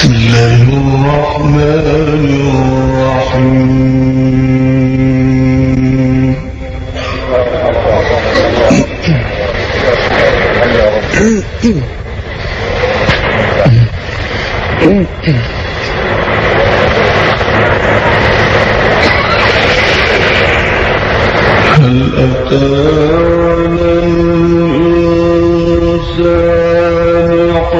بسم الله الرحمن الرحيم. هل أتى على الإنسان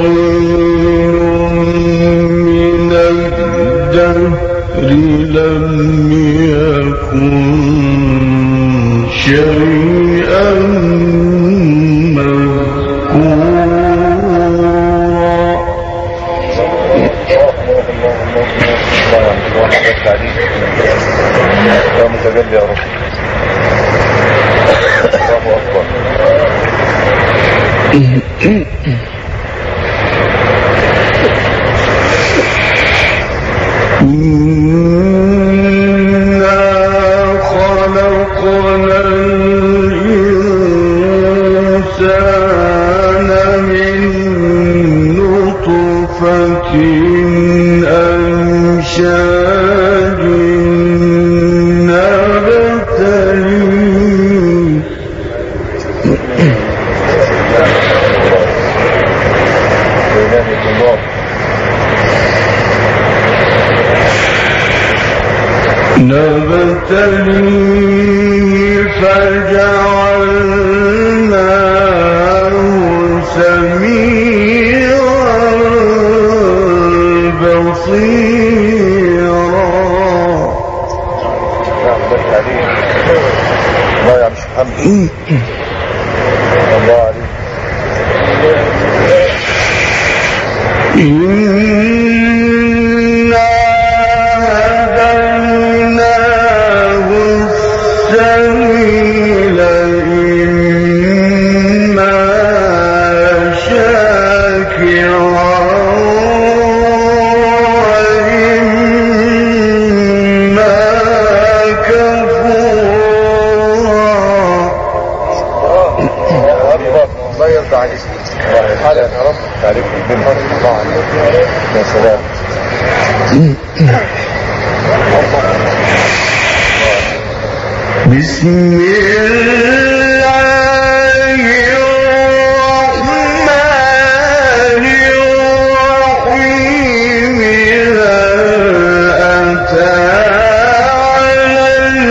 حين من الدهر لم يكن شيئا متجلي يا رب. الله أكبر. إنا خلقنا الإنسان من نطفة أمشاج نبتليه فجعلناه سميعا بصيرا. الله يا مش محمد. الله عليك. يا سلام. بسم الله الرحمن الرحيم. أتى على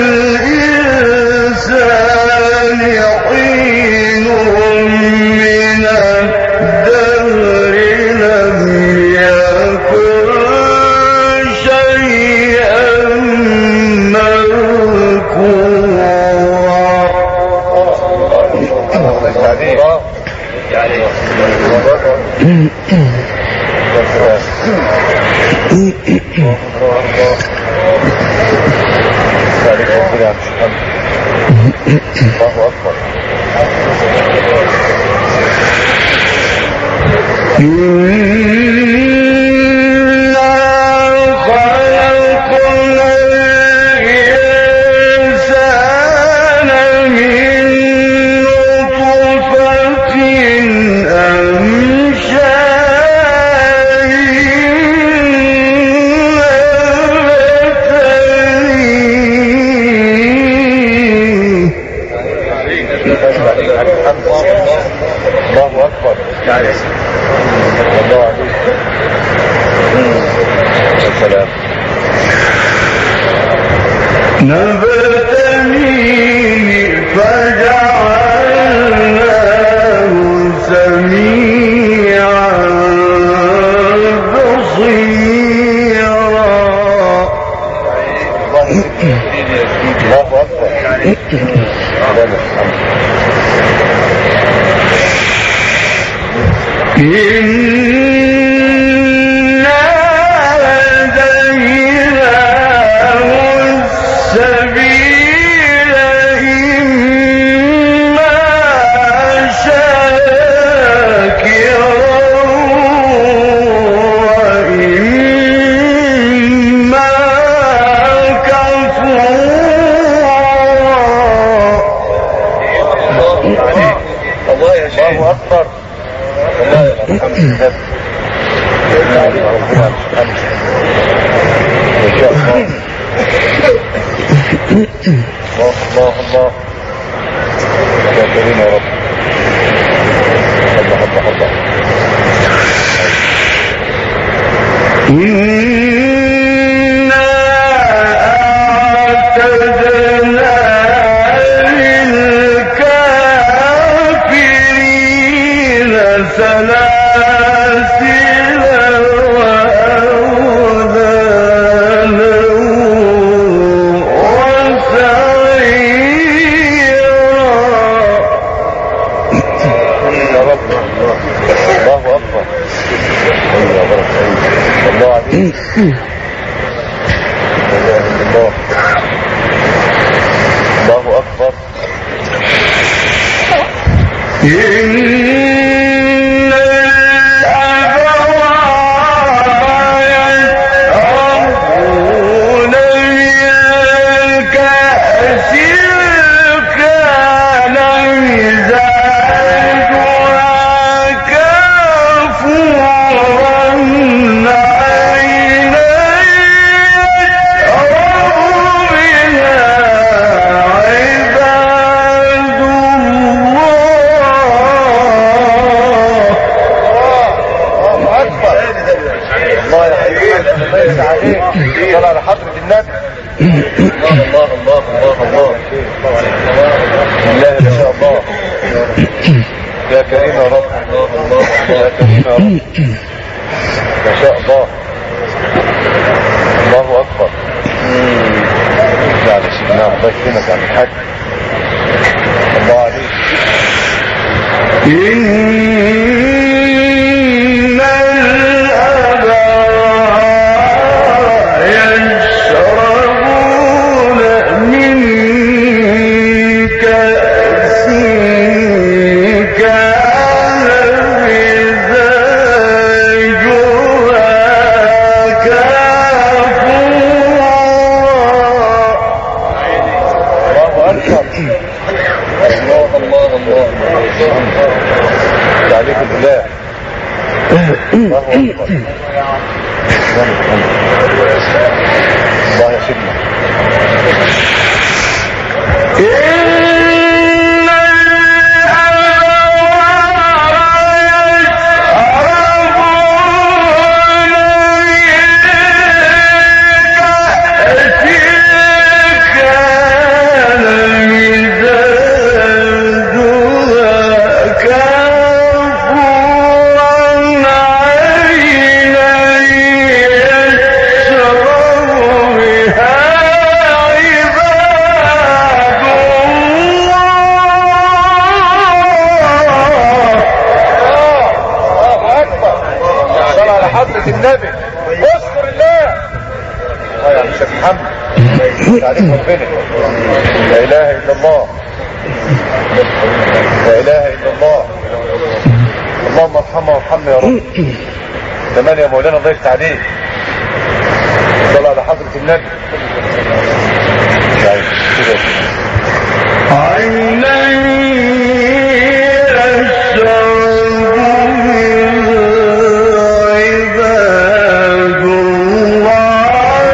الإنسان حين من الدهر لم يكن شيئا مذكورا. نبتليه فجعلناه سميعا بصيرا. الله أكبر. الله أكبر. الله الحمد لله. ربنا مش ان شاء الله. الله الله يا كريم يا رب. الله الله الله. إنا أعتدنا للكافرين سلاسل وأغلالا وسعيرا. يا رب الله أكبر. الله عليك. الله الله أكبر. إن الأبرار يشربون من كأس كان مزاجها كافورا عينا يشرب بها عباد الله أكبر. الله يا حبيبي الله يسعدك عليك. صلى على حضرة النبي. الله الله الله الله بسم الله ما شاء الله. يا كريم يا رب. الله الله يا كريم يا رب. ما شاء الله. الله أكبر. يعني سيدنا الله يكرمك عن الحاج. الله عليك. إن الأبرار يشربون من كأس كان مزاجها كافورا. الله أكبر. الله الله الله. عليك بالله. الله أكبر. الله يا سيدنا. إن الأبرار يشربون من كأس كان مزاجها كافورا عينا يشرب بها عباد الله أكبر. صلى على حضرة النبي. اذكر الله. يا شيخ محمد. عليك ربنا. لا إله إلا الله. لا إله إلا الله. اللهم ارحمه وارحمنا يا رب. تمام يا مولانا الله يفتح عليك. صلى على حضرة النبي. عينا يشرب عباد الله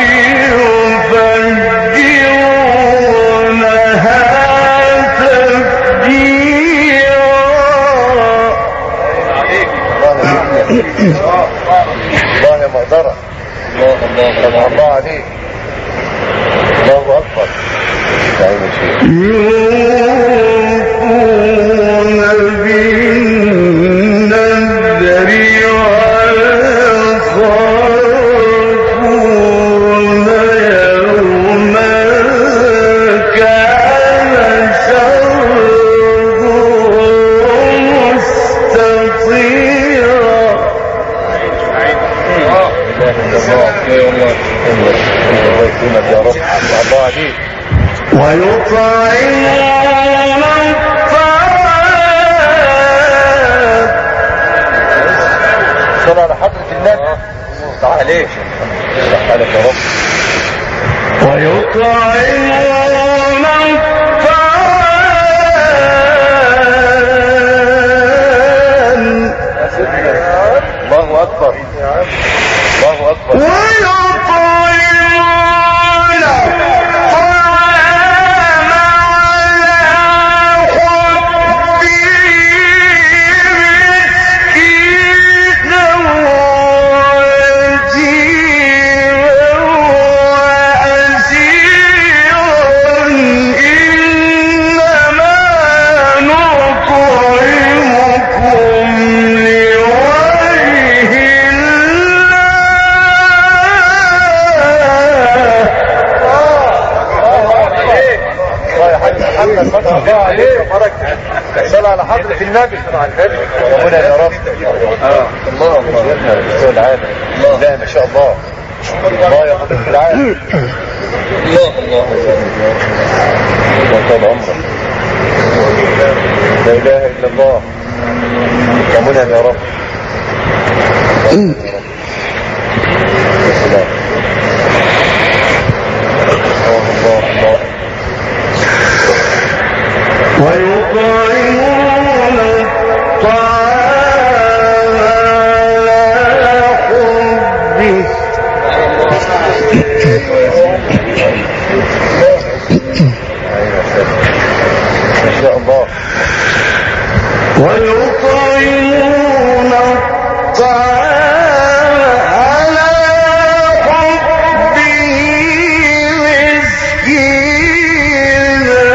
يفجرونها تفجيرا. الله يا مقدرة. الله الله الله عليك. الله أكبر. يوفون بالنذر ويخافون يوما كان شره مستطيرا. الله يكرمك يا رب. الله عليك. ويطعمون الطعام. صلى على حضرة النبي. تعال عليك. تعالك يا رب. ويطعمون الطعام. الله أكبر. مولانا فتح الله عليك صلى على حضرة النبي ربنا يا رب. الله الله العالم. لا ما شاء الله الله يا حضرة العالم. الله الله الله طال عمرك. لا اله الا الله. ربنا يا رب. السلام. الله الله. ويطعمون الطعام على حبه ما شاء الله. ويطعمون الطعام على حبه مسكينا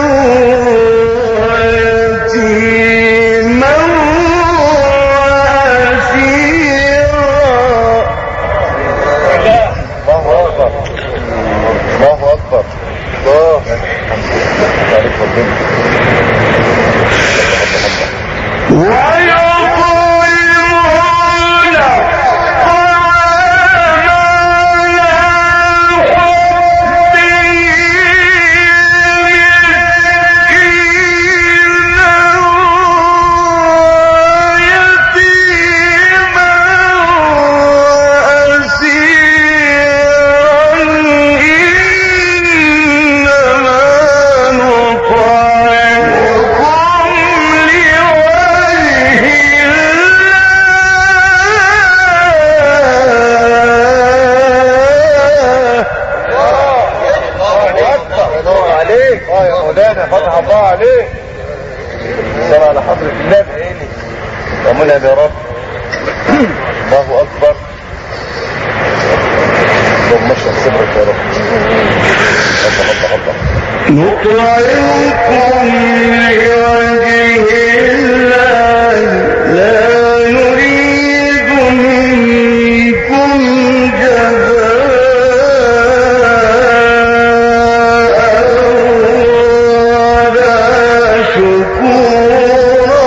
ويتيما وأسيرا. الله أكبر الله أكبر. الله عليك ربنا. ويطعمون الطعام على حبه مسكينا ويتيما وأسيرا إنما نطعمكم لوجه الله عليك. يا مولانا فتح الله عليك. صلى على حضرة النبي. ربنا يا رب. الله أكبر. اللهم اشرح صدرك يا رب. الله الله الله. نطعمكم لوجه الله لا نريد منكم جزاء ولا شكورا.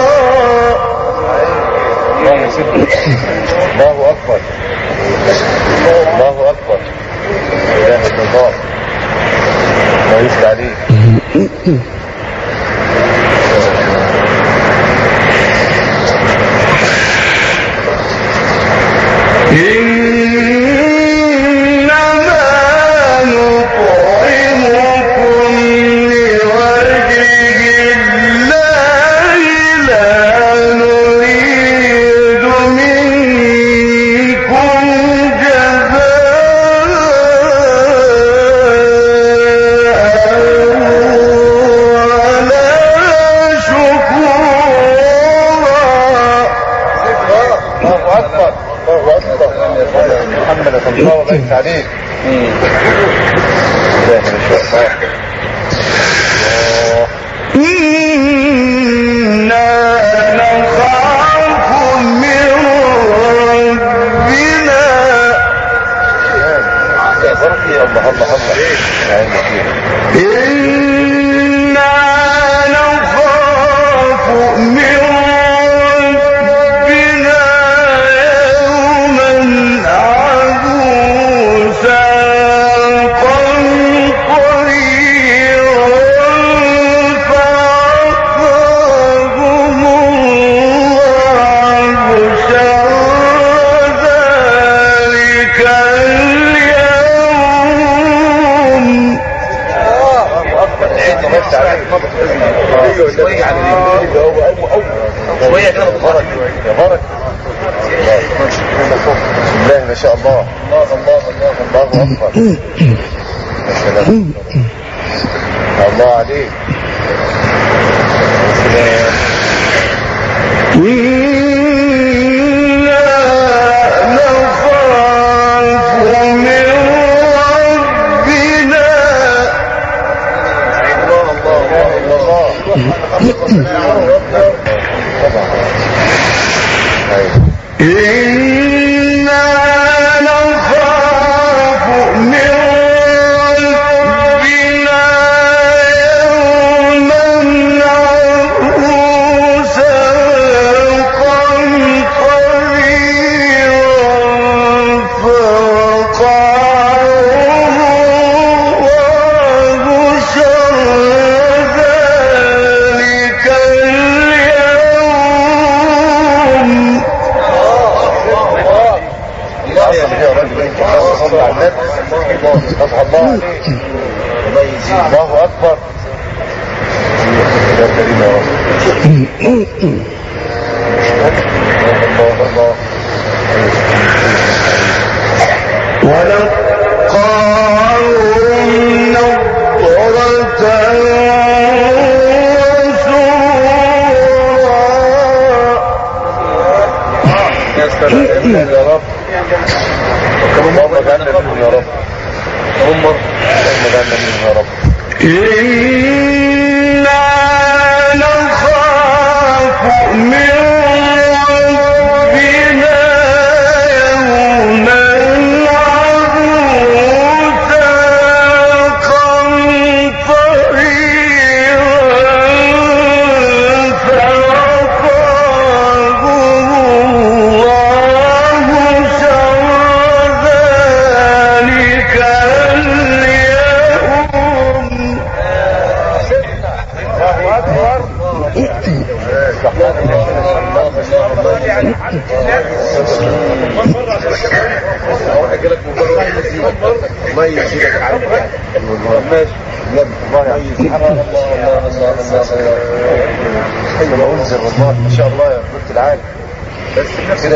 الله يسلمك. الله أكبر. الله أكبر. لا إله إلا الله. الله يسلم عليك. إنما نطعمكم لوجه الله لا نريد منكم جزاء ولا شكورا. الله أكبر. الله أكبر. محمد صلى الله عليه عليك. لا ما شاء الله. إنا نخاف من ربنا. يا بركي الله الله الله. إنا نخاف من ربنا يوما عبوسا قمطريرا فأخذهم الله شر ذلك اليوم. شوية كده بركة يا بركة. بسم الله ما شاء الله. الله الله الله الله أكبر. يا سلام. الله عليك. السلام. إنا نخاف من ربنا. الله الله الله الله. إنا نخاف من ربنا يوما الله عليك. الله يجزيك. الله اكبر. يا كريم يا رب. الله ولقاهم نضرة يا سلام يا رب. اللهم اجعلنا منهم يا رب. اللهم اجعلنا منهم يا رب. إنا نخاف من ربنا يوما عبوسا قمطريرا فوقاهم الله شر ذلك اليوم. الله يجزيك ماشي الله يجزيك. الله انزل والله ما شاء الله يا رب العالم. بس كده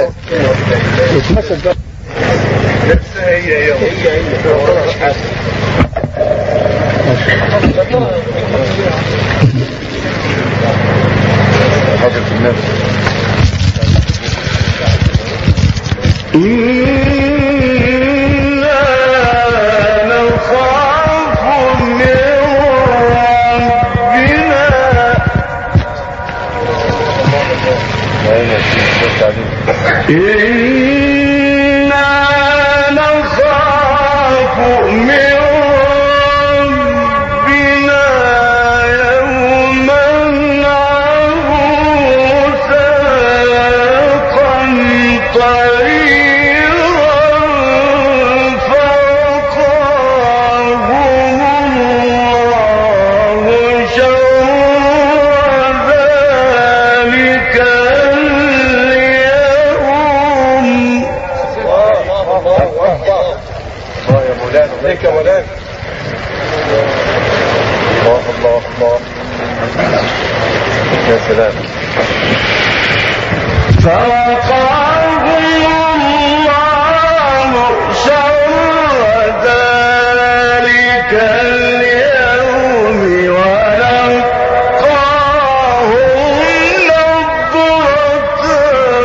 هي حضرة النبي. إنا نخاف من ربنا إنا نخاف من ربنا يوما عبوسا قمطريرا فوقاهم الله شر ذلك اليوم. الله يا مولانا ليك يا مولانا. الله الله الله يا سلام. فوقاهم الله شر ذلك اليوم ولقاهم نضرة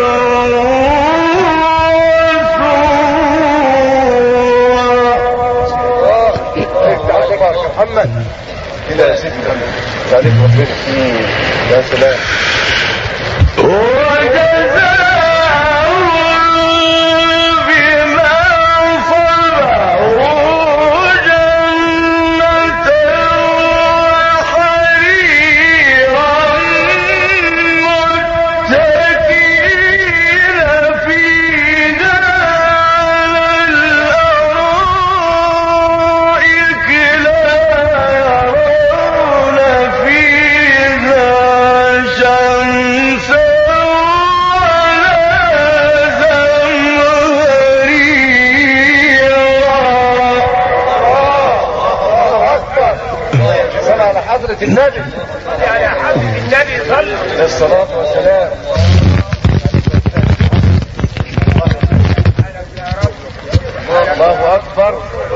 وسرورا. محمد كده يا سيدي عليك ربنا. يا سلام. وجزاهم بما صبروا جنة وحريرا متكئين فيها على الأرائك لا يرون فيها شمسا على حضرة النبي. على حضرة النبي صلى الصلاة والسلام. الله أكبر.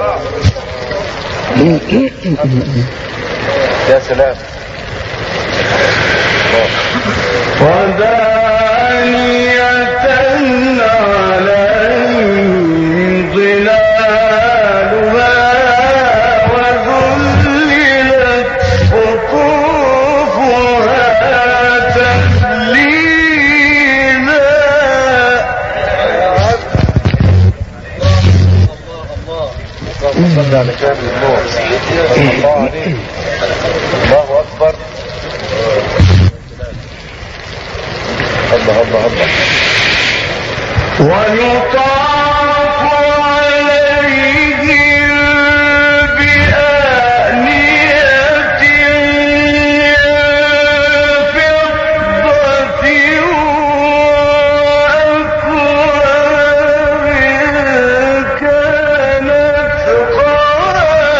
يا سلام. ودانية عليهم ظلالها وذللت قطوفها تذليلا. اللهم صل على كامل النور. الله عليك. الله أكبر. الله الله الله. ويطاف عليهم بآنية فضة وأكواب كانت قوارير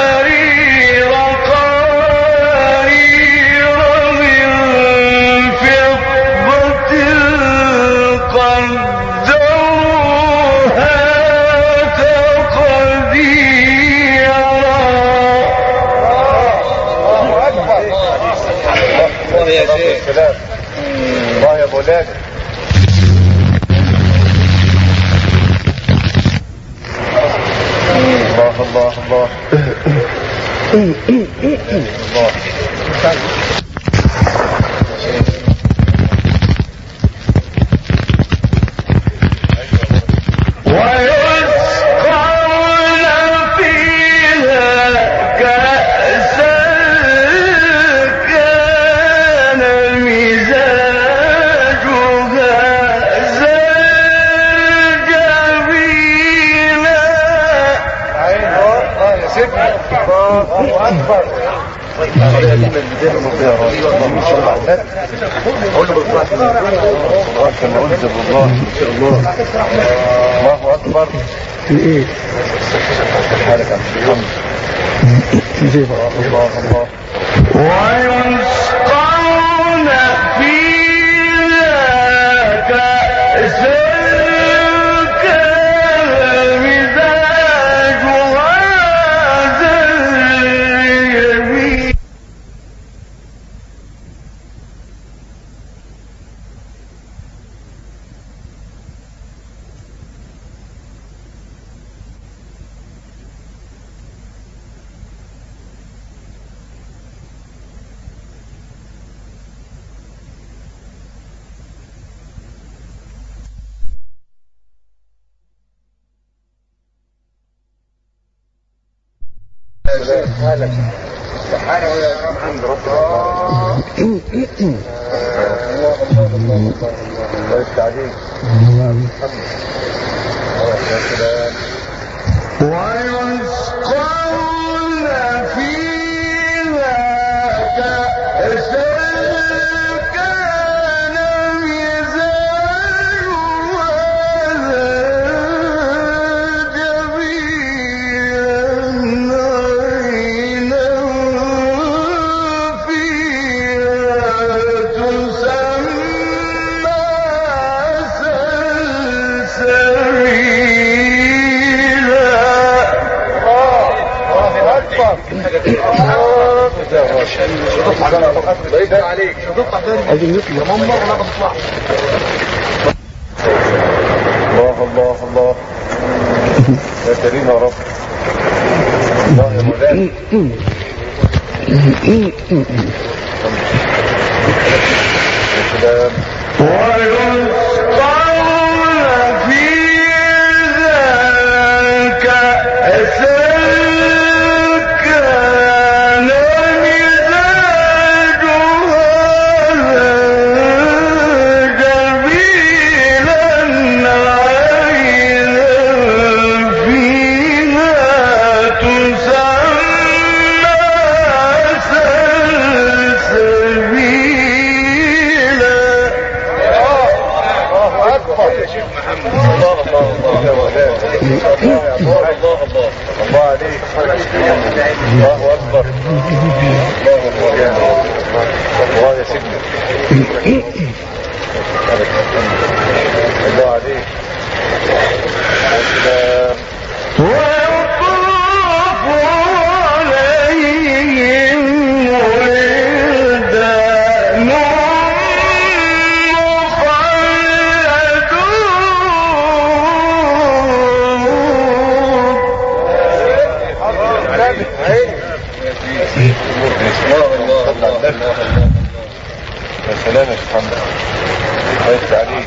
الله يا شيخ. الله يا مولانا. الله الله الله. الله أكبر. ايه حركة الله الله. ويسقون فيها كأسا كان مزاجها زنجبيلا. سبحانه الحمد رب العالمين. الله يفتح عليك. ويسقون فيها كأسا كان مزاجها زنجبيلا عينا فيها تسمى سلسبيلا. الله الله يا كريم يا رب. الله يا مولانا. ويسقون فيها كأسا كان مزاجها زنجبيلا عينا فيها تسمى سلسبيلا. الله أكبر يا شيخ محمد. الله الله الله يا مولانا. الله الله الله عليك. الله أكبر. الله مولانا. الله يا سيدنا. الله عليك. ويطوف عليهم ولدان مخلدون. يا سلام يا محمد. الله يفتح عليك.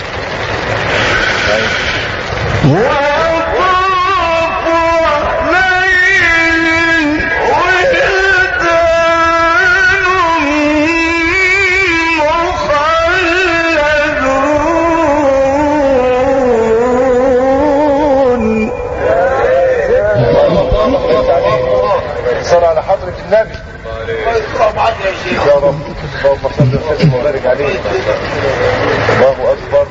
ويطوف عليهم مخلدون. صلى على حضرة النبي. يا رب اللهم صل وسلم وبارك عليه. الله اكبر.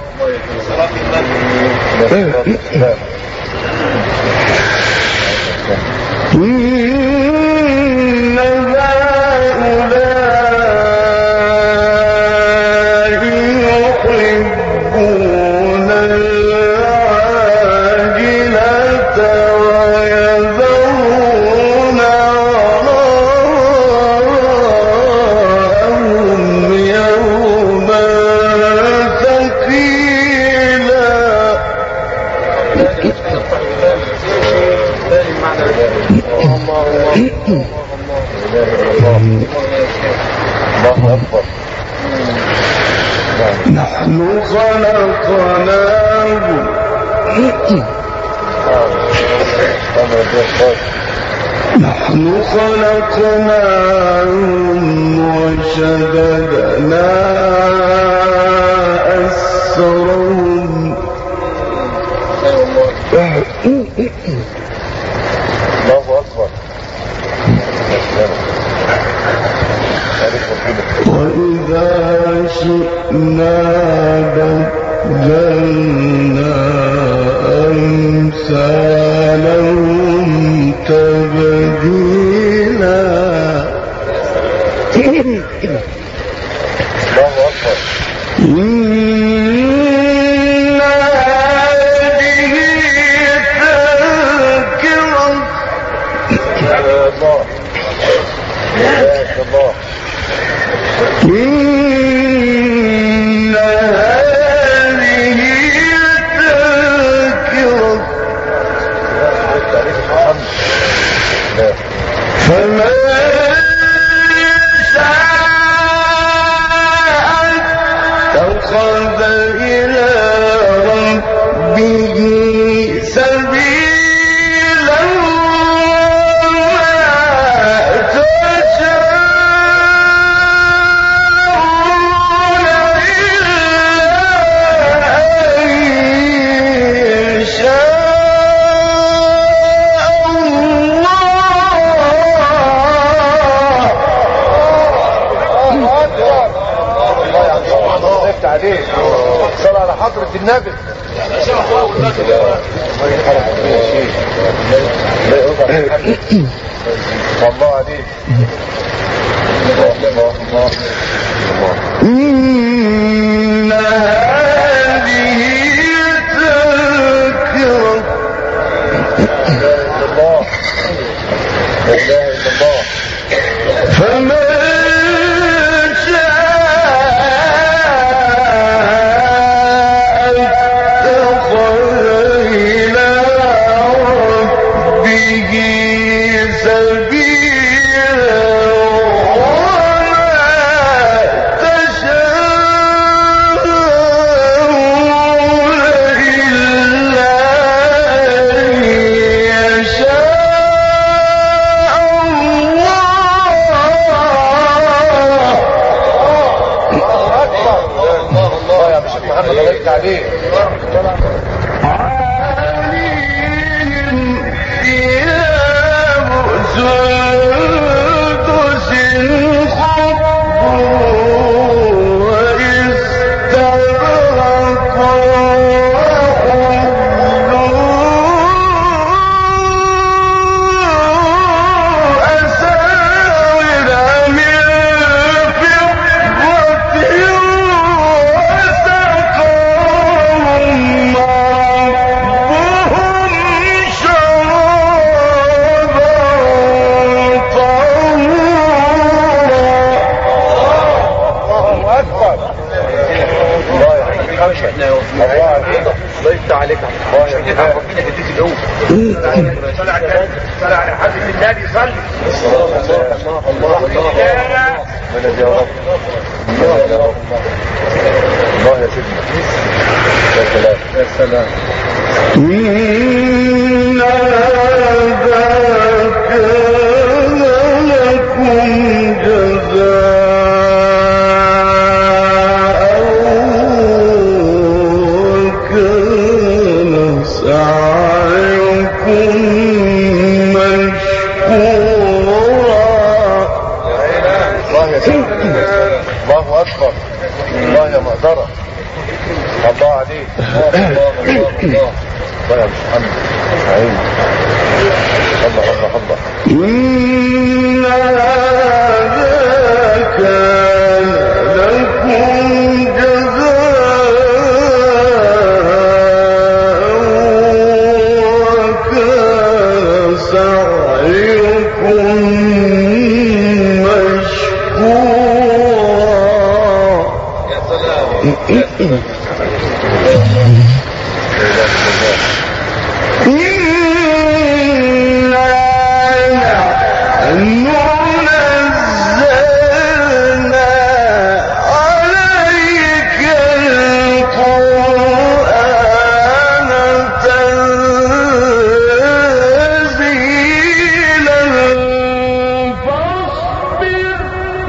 إن هؤلاء يحبون العاجلة ويذرون وراءهم الله أكبر. نحن خلقناهم نحن خلقناهم وشددنا أسرهم. الله أكبر. وإذا شئنا بدلنا أمثالهم تبديلا. الله أكبر. إن هذه تذكرة. الله. الله. إن هذه تذكرة فمن شاء اتخذ إلى ربه سبيلا. صلى على حضرة النبي. والله عليك. إن هذه تذكرة. الله. لا إله إلا الله. فمن ضيفت عليك صلى على حبيب النبي صلى الله يا رب. الله يا سيدنا. يا سلام يا سلام. إن هذا كان لكم جزاء وكان سعيكم مشكورا. الله يا سيدنا. الله أكبر. الله يا مقدرة. الله عليك. الله يا محمد. عين. الله. إن هذا كان لكم جزاء وكان سعيكم مشكورا. يا سلام. إنا نحن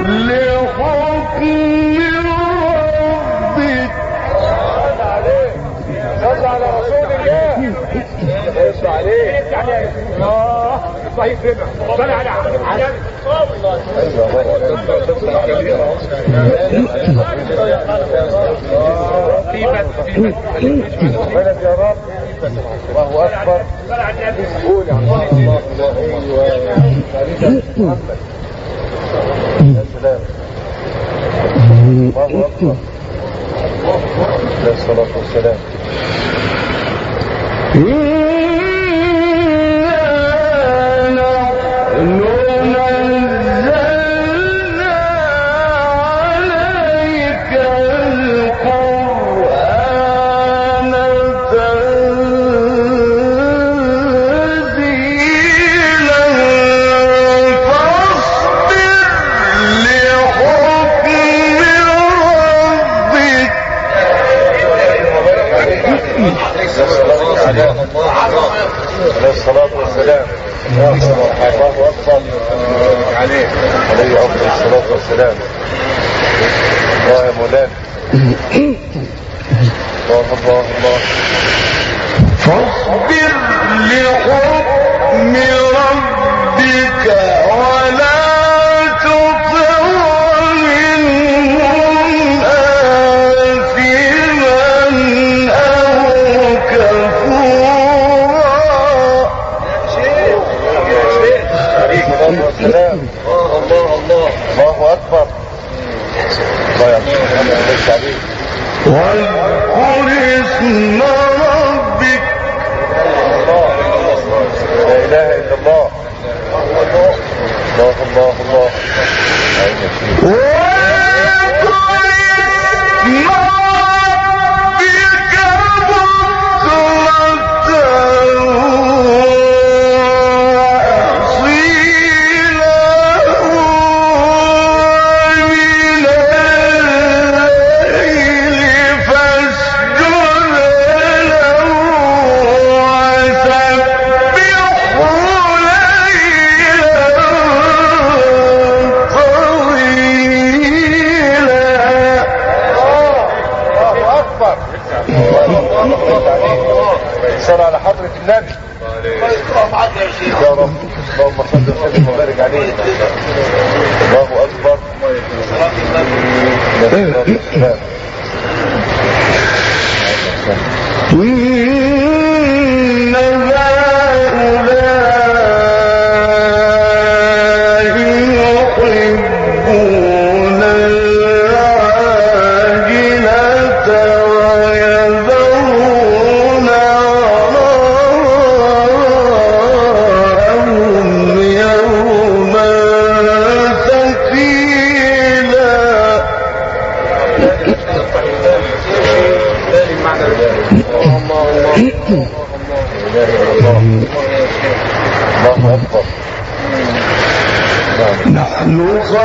صل على رسول الله. صل عليه. صحيح سمع. صل على بلد يا رب. الله اكبر. قول يا الله. محمد. يا سلام. الله اكبر. الصلاة والسلام. الصلاة والسلام. الله أكبر. عليه أفضل الصلاة والسلام. الله يا مولانا. الله فاصبر لحكم ربك ولا تطع منهم آثما أو كفورا. السلام. الله أكبر. الله يعطيك عليك. واذكر اسم ربك. لا إله إلا الله. الله. واذكر اسم ربك صل على حضرة النبي. يا رب. اللهم صل وسلم وبارك عليه. الله أكبر. إن هؤلاء يحبون العاجلة ويذرون وراءهم يوما ثقيلا. الله أكبر. نحن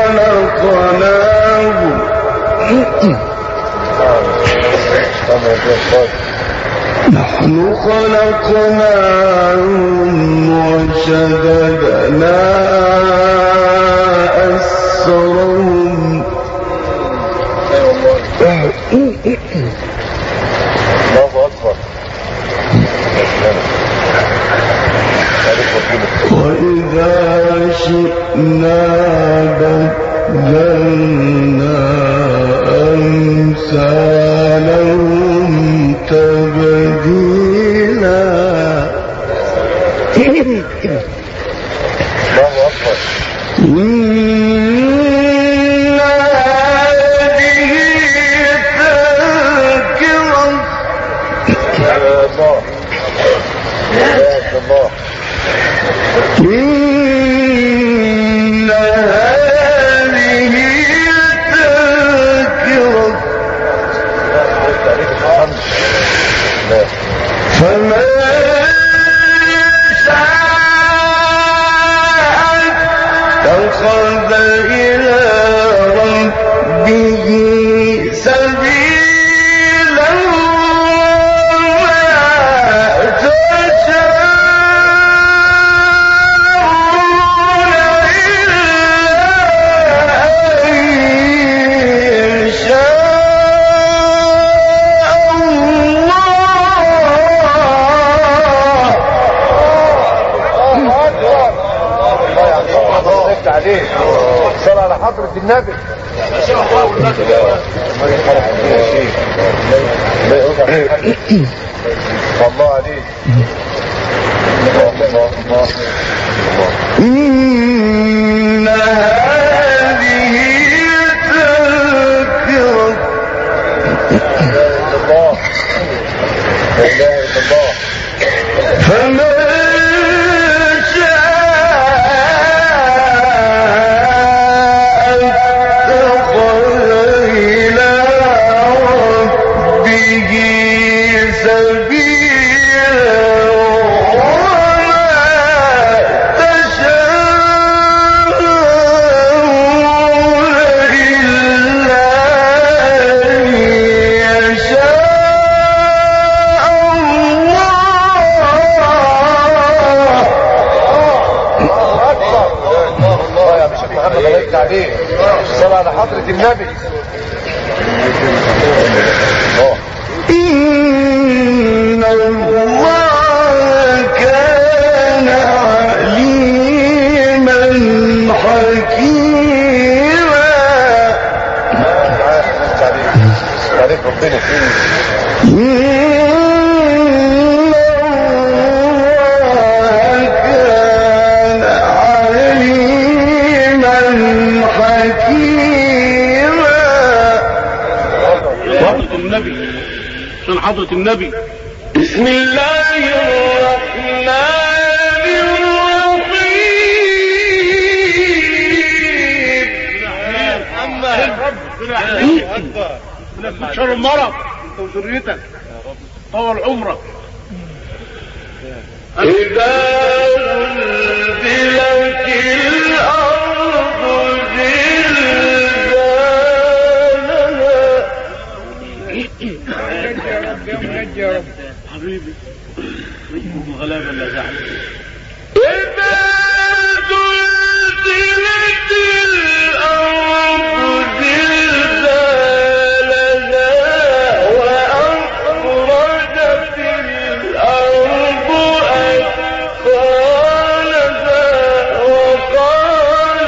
خلقناهم وشددنا أسرهم. الله أكبر. وإذا شئنا بدلنا أمثالهم تبديلا. الله أكبر. إن هذه تذكرة. يا الله. يا الله. إن هذه تذكرة فمن شاء اتخذ على حضرة النبي. الله عليك. إن هذه تذكرة لا إله إلا الله. فمن شاء اتخذ إلى ربه سبيلا وما تشاءون إلا أن يشاء عليه صلى على حضرة النبي. إن الله كان عليما حكيما. عليك ربنا. عشان حضرة النبي. بسم الله الرحمن الرحيم. من شر المرض انت وذريتك طول عمرك. إذا زلزلت الأرض يا رب حبيبي الغلابة اللي زعل. إذا زلزلت الأرض زلزالها وأخرجت الأرض أثقالها وقال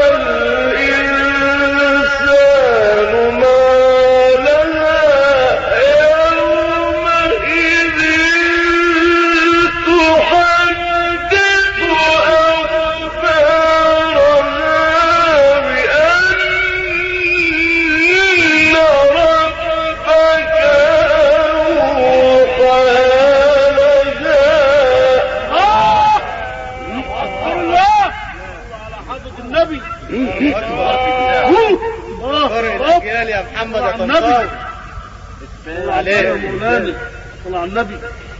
الإنسان ما لها يومئذ تحدث أخبارها بأن ربك أوحى لها. على حضرة النبي. الرجال يا محمد يا طنطاوي. عليه مولانا صلى على النبي.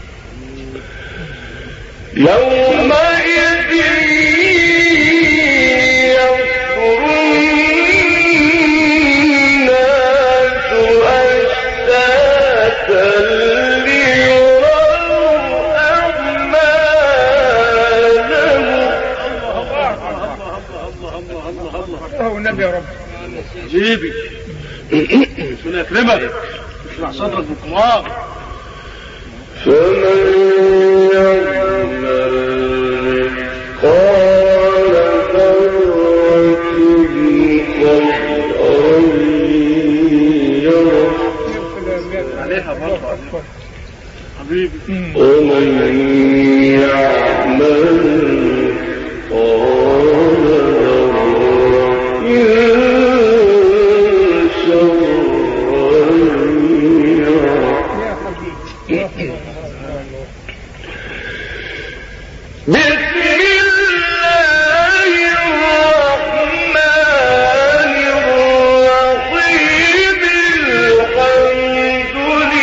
يومئذ يصدر الناس أشتاتا ليروا أعمالهم. الله والنبي يا رب. جيبي ربنا يكرمك اشرح صدرك بالقرآن. فمن يعمل مثقال ذرة خيرا يره عليها برضه حبيبي. ومن يعمل مثقال ذرة شرا يره. بسم الله الرحمن الرحيم. الحمد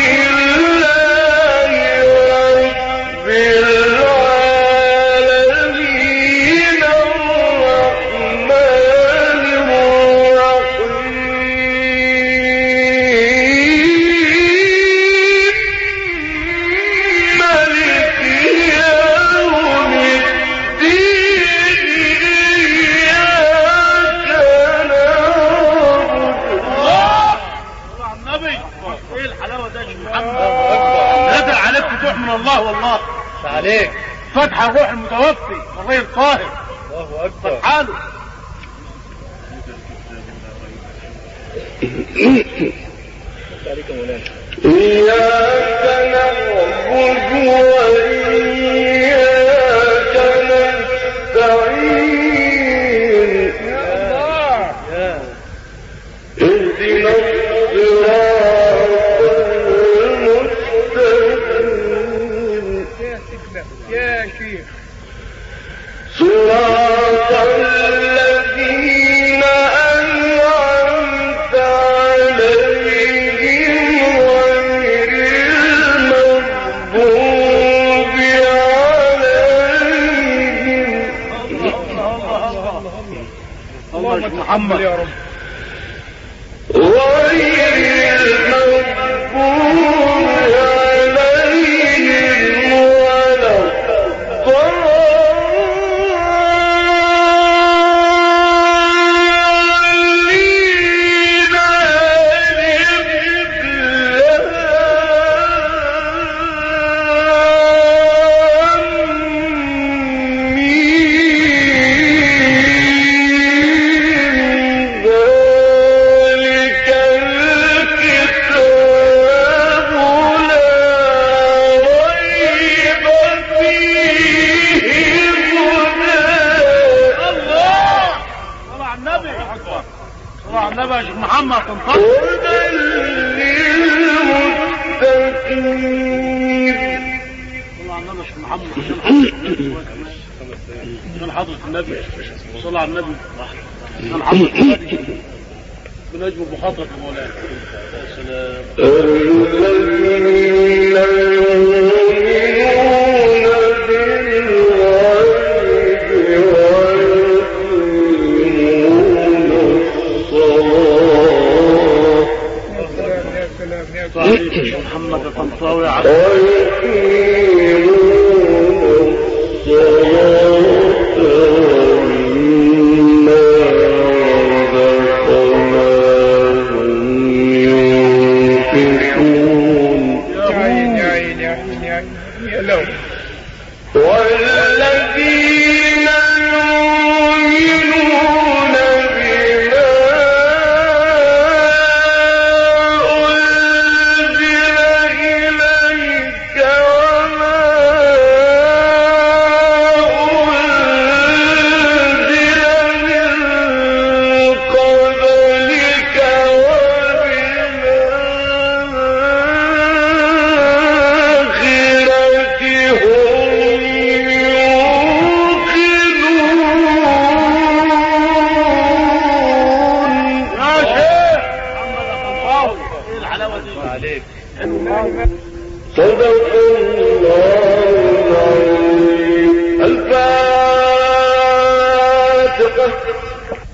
لله رب العالمين الرحمن الرحيم مالك يوم الدين. إياك نعبد. صلى على النبي. ايه الحلاوة ده يا شيخ محمد؟ نزل عليك فتوح من الله والله. عليك فتح الروح المتوفي الري الطاهر. الله أكبر. حاله إياك نعبد وإياك نستعين اهدنا الصراط المستقيم يا شيخ صراط الذين أنعمت عليهم غير المغضوب عليهم الله محمد يا رب غير المغضوب عليهم ولا النبي يا شيخ محمد تنطق هدى للمتقين صلى على النبي يا شيخ محمد عشان حضرة النبي صلى على النبي عشان حضرة النبي بنجم بخاطرك يا مولانا يا سلام الذين يؤمنون صحيح محمد الطنطاوي على والذين يؤمنون بما أنزل إليك وما أنزل من قبلك وبالآخرة هم صدق